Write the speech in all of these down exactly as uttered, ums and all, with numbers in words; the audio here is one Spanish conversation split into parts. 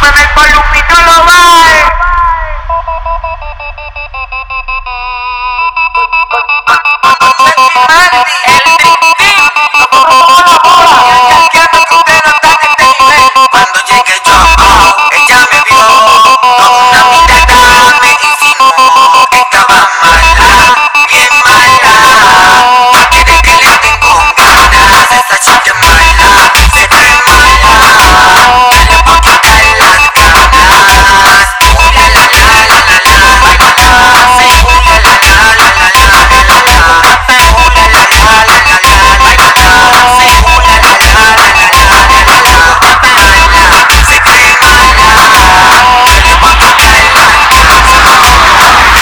en el volumen y no lo baje. Cuando llegué yo, ella me vio, con una mirada me insinuó que estaba mala, bien mala. No quiere que le den con ganas, esa chica es mala, se ve mala. No le puedo quitar las ganas. Uh, la la la la la la la la la. Uh, la la la la la la la la la. Uh, la la la la la la la la la. Uh, la la la la la la la la la. Se cree mala, no le puedo quitar las ganas.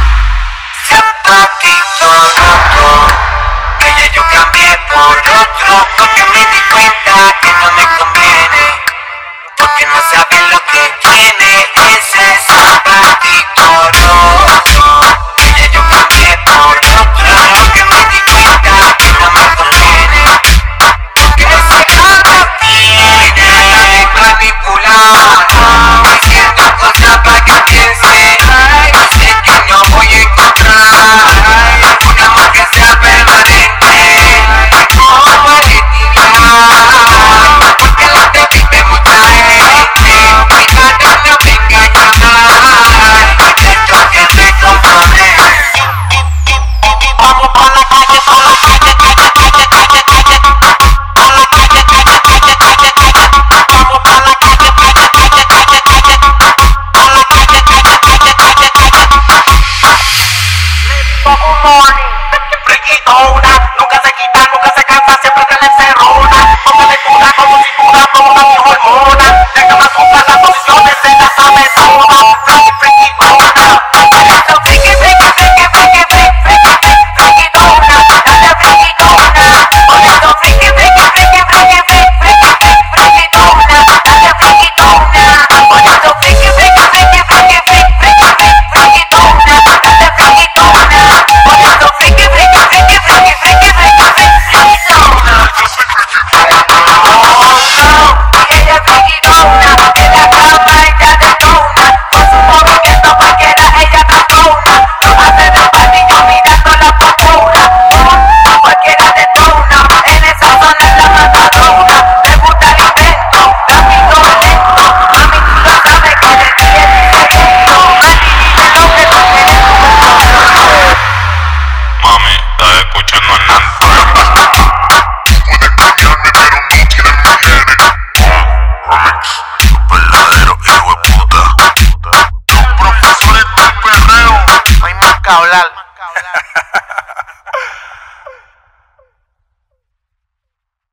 Zapatito roto, que ya yo cambié por otro, porque me di cuenta que no me conviene, porque no sabe lo que tiene ese zapatito roto. Que ya yo cambié por otro, porque me di cuenta que no me conviene, porque ese gato tiene manipular, diciendo cosas para que piense. Yo sé que no voy a encontrar una más que sea permanente como Valentina, porque la te vive mucha gente. Cuidado, no venga a llamar, porque esto que me compone. Vamos pa' la calle, pa' la calle, calle, calle, calle, calle. Pa' la calle, calle, calle, calle, calle. Vamos pa' la calle, calle, calle, calle, calle. Pa' la calle, calle, calle, calle, calle. Good morning. Friquitona, nunca se quita, nunca se cansa, siempre se le encerrona. Póngale cura como si fuera como una vieja hormona. Deja más juntas las posiciones, se las sabe toda. Frankie friquitona, eso friki, friki, friki, friki, friki, friki, friquitona, dale friquitona. Por eso friki, friki, friki, friki, friki, friki, friquitona, dale friquitona. Por eso friki, friki, friki, friki, friki, friki, friquitona, dale friquitona. Por eso friki, friki, friki, friki, friki, friki, friquitona. Y ella es friquitona, en la cama ella detona, con su movimiento cualquiera ella tatona. No hace la panilla mirando la postura, a cualquiera detona, en esa zona es la matadora. Le gusta el invento, rápido, lento, mami tú lo sabes que de ti es diferente. Mami dime lo que tú quieres. Mami, estás escuchando a Nancy. Remix, verdadero hijo de puta. Los profesores del perreo. No hay más que hablar.